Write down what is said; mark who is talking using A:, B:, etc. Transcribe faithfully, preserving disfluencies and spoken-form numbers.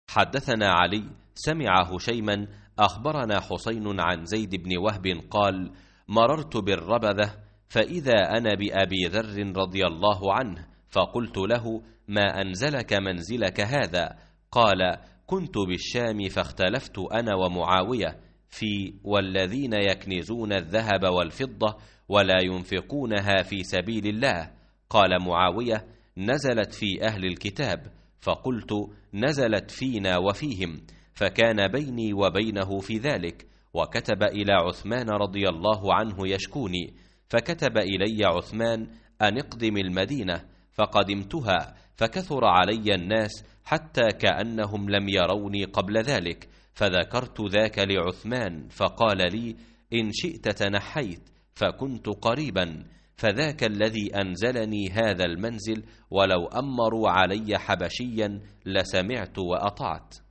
A: حدثنا علي سمع هشيما أخبرنا حسين عن زيد بن وهب قال: مررت بالربذة فإذا أنا بأبي ذر رضي الله عنه، فقلت له: ما أنزلك منزلك هذا؟ قال: كنت بالشام فاختلفت أنا ومعاوية في والذين يكنزون الذهب والفضة ولا ينفقونها في سبيل الله. قال معاوية: نزلت في أهل الكتاب. فقلت: نزلت فينا وفيهم، فكان بيني وبينه في ذلك، وكتب إلى عثمان رضي الله عنه يشكوني، فكتب إلي عثمان أن اقدم المدينة، فقدمتها، فكثر علي الناس حتى كأنهم لم يروني قبل ذلك، فذكرت ذاك لعثمان، فقال لي: إن شئت تنحيت، فكنت قريبا، فذاك الذي أنزلني هذا المنزل، ولو أمروا علي حبشيا لسمعت وأطعت.